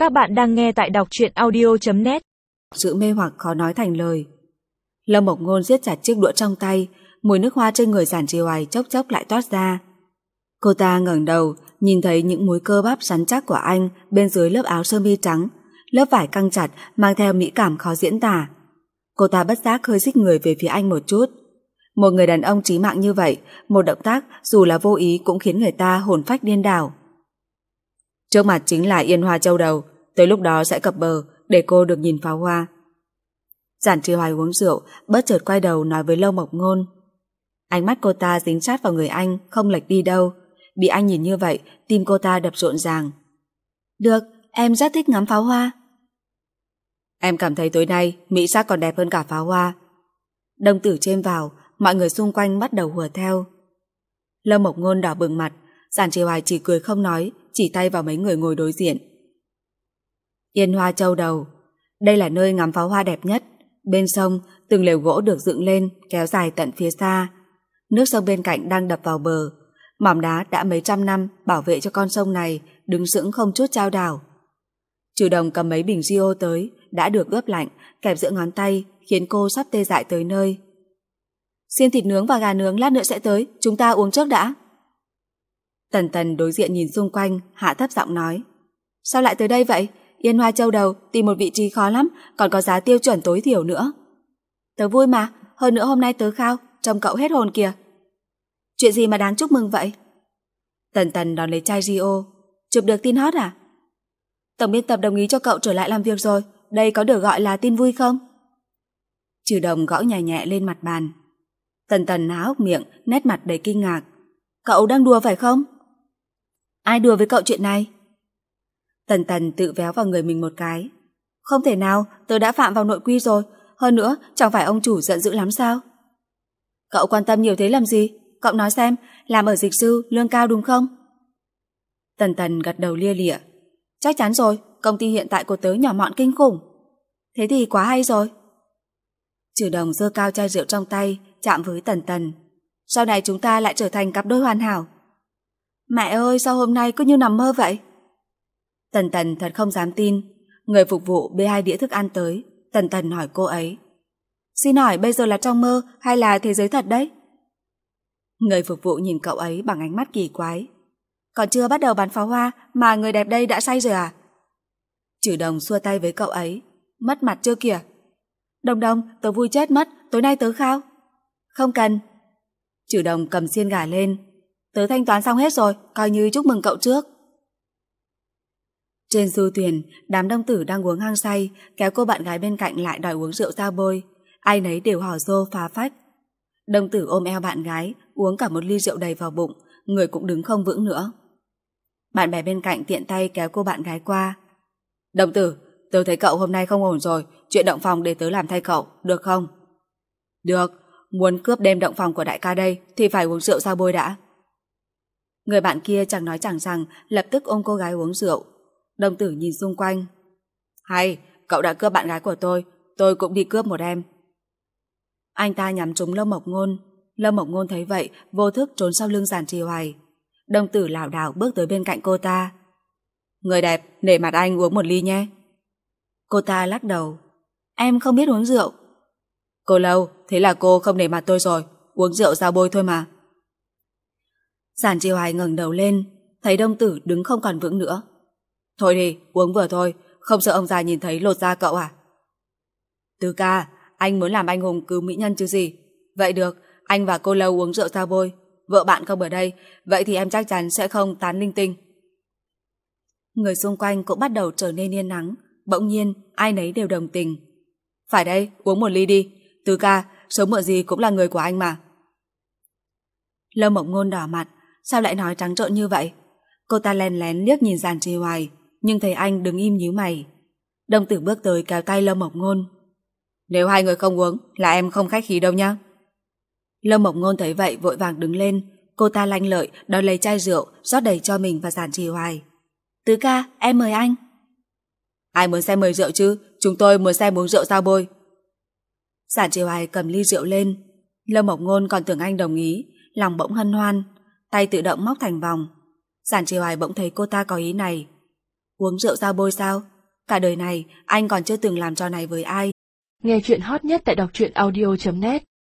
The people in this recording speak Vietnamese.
Các bạn đang nghe tại đọc truyện audio.net. Sự mê hoặc khó nói thành lời. Lâm Mộc Ngôn siết chặt chiếc đũa trong tay, mùi nước hoa trên người Giản Trì Hoài chốc chốc lại toát ra. Cô ta ngẩng đầu, nhìn thấy những múi cơ bắp rắn chắc của anh bên dưới lớp áo sơ mi trắng, lớp vải căng chặt mang theo mỹ cảm khó diễn tả. Cô ta bất giác hơi xích người về phía anh một chút. Một người đàn ông chí mạng như vậy, một động tác dù là vô ý cũng khiến người ta hồn phách điên đảo. Trước mặt chính là Yên Hoa Châu Đầu, tới lúc đó sẽ cập bờ để cô được nhìn pháo hoa. Giản Trì Hoài uống rượu, bất chợt quay đầu nói với Lâu Mộc Ngôn. Ánh mắt cô ta dính sát vào người anh, không lệch đi đâu. Bị anh nhìn như vậy, tim cô ta đập rộn ràng. Được, em rất thích ngắm pháo hoa. Em cảm thấy tối nay mỹ sắc còn đẹp hơn cả pháo hoa. Đồng tử chêm vào, mọi người xung quanh bắt đầu hùa theo. Lâu Mộc Ngôn đỏ bừng mặt, Giản Trì Hoài chỉ cười không nói, chỉ tay vào mấy người ngồi đối diện. Yên Hoa Châu Đầu, đây là nơi ngắm pháo hoa đẹp nhất. Bên sông, từng lều gỗ được dựng lên, kéo dài tận phía xa. Nước sông bên cạnh đang đập vào bờ. Mỏm đá đã mấy trăm năm bảo vệ cho con sông này đứng sững không chút chao đảo. Chủ Đồng cầm mấy bình Rio tới, đã được ướp lạnh, kẹp giữa ngón tay, khiến cô sắp tê dại tới nơi. Xiên thịt nướng và gà nướng lát nữa sẽ tới, chúng ta uống trước đã. Tần Tần đối diện nhìn xung quanh, hạ thấp giọng nói. Sao lại tới đây vậy? Yên Hoa Châu Đầu tìm một vị trí khó lắm, còn có giá tiêu chuẩn tối thiểu nữa. Tớ vui mà, hơn nữa hôm nay tớ khao, trông cậu hết hồn kìa. Chuyện gì mà đáng chúc mừng vậy? Tần Tần đón lấy chai Rio. Chụp được tin hot à? Tổng biên tập đồng ý cho cậu trở lại làm việc rồi, đây có được gọi là tin vui không? Trừ Đồng gõ nhẹ nhẹ lên mặt bàn. Tần Tần há hốc miệng, nét mặt đầy kinh ngạc. Cậu đang đùa phải không? Ai đùa với cậu chuyện này? Tần Tần tự véo vào người mình một cái. Không thể nào, tớ đã phạm vào nội quy rồi. Hơn nữa, chẳng phải ông chủ giận dữ lắm sao? Cậu quan tâm nhiều thế làm gì? Cậu nói xem, làm ở dịch sư, lương cao đúng không? Tần Tần gật đầu lia lịa. Chắc chắn rồi, công ty hiện tại của tớ nhỏ mọn kinh khủng. Thế thì quá hay rồi. Trừ Đồng giơ cao chai rượu trong tay, chạm với Tần Tần. Sau này chúng ta lại trở thành cặp đôi hoàn hảo. Mẹ ơi, sao hôm nay cứ như nằm mơ vậy? Tần Tần thật không dám tin. Người phục vụ bê 2 đĩa thức ăn tới. Tần Tần hỏi cô ấy. Xin hỏi bây giờ là trong mơ hay là thế giới thật đấy? Người phục vụ nhìn cậu ấy bằng ánh mắt kỳ quái. Còn chưa bắt đầu bắn pháo hoa mà người đẹp đây đã say rồi à? Trừ Đồng xua tay với cậu ấy. Mất mặt chưa kìa? Đồng Đồng, tớ vui chết mất, tối nay tớ khao. Không cần. Trừ Đồng cầm xiên gà lên. Tớ thanh toán xong hết rồi, coi như chúc mừng cậu trước. Trên du thuyền, đám đông tử đang uống hăng say, kéo cô bạn gái bên cạnh lại đòi uống rượu ra bôi. Ai nấy đều hò rô phá phách. Đông tử ôm eo bạn gái, uống cả một ly rượu đầy vào bụng, người cũng đứng không vững nữa. Bạn bè bên cạnh tiện tay kéo cô bạn gái qua. Đông tử, tớ thấy cậu hôm nay không ổn rồi, chuyện động phòng để tớ làm thay cậu, được không? Được, muốn cướp đêm động phòng của đại ca đây thì phải uống rượu ra bôi đã. Người bạn kia chẳng nói chẳng rằng, lập tức ôm cô gái uống rượu. Đông tử nhìn xung quanh. Hay, cậu đã cướp bạn gái của tôi cũng đi cướp một em. Anh ta nhắm trúng Lâm Mộc Ngôn. Lâm Mộc Ngôn thấy vậy, vô thức trốn sau lưng Giản Trì Hoài. Đông tử lảo đảo bước tới bên cạnh cô ta. Người đẹp, nể mặt anh uống một ly nhé. Cô ta lắc đầu. Em không biết uống rượu. Cô Lâu, thế là cô không nể mặt tôi rồi, uống rượu ra bôi thôi mà. Giản Trì Hoài ngẩng đầu lên, thấy Đông tử đứng không còn vững nữa. Thôi đi, uống vừa thôi, không sợ ông già nhìn thấy lột da cậu à? Tứ ca, anh muốn làm anh hùng cứu mỹ nhân chứ gì. Vậy được, anh và cô Lâu uống rượu ra bôi. Vợ bạn không ở đây, vậy thì em chắc chắn sẽ không tán linh tinh. Người xung quanh cũng bắt đầu trở nên yên nắng. Bỗng nhiên, ai nấy đều đồng tình. Phải đây, uống một ly đi. Tứ ca, sớm muộn gì cũng là người của anh mà. Lâu Mộc Ngôn đỏ mặt, sao lại nói trắng trợn như vậy? Cô ta lén lén liếc nhìn Giản Trì Hoài, nhưng thấy anh đứng im nhíu mày. Đông tử bước tới kéo tay Lâu Mộc Ngôn. Nếu hai người không uống là em không khách khí đâu nhá. Lâu Mộc Ngôn thấy vậy vội vàng đứng lên. Cô ta lanh lợi đòi lấy chai rượu rót đầy cho mình và Giản Trì Hoài. Tứ ca, em mời anh. Ai muốn xem mời rượu chứ, chúng tôi muốn xem uống rượu ra bôi. Giản Trì Hoài cầm ly rượu lên. Lâu Mộc Ngôn còn tưởng anh đồng ý, lòng bỗng hân hoan, tay tự động móc thành vòng. Giản Trì Hoài bỗng thấy cô ta có ý này. Uống rượu ra bôi sao? Cả đời này anh còn chưa từng làm trò này với ai. Nghe chuyện hot nhất tại đọc truyện audio.net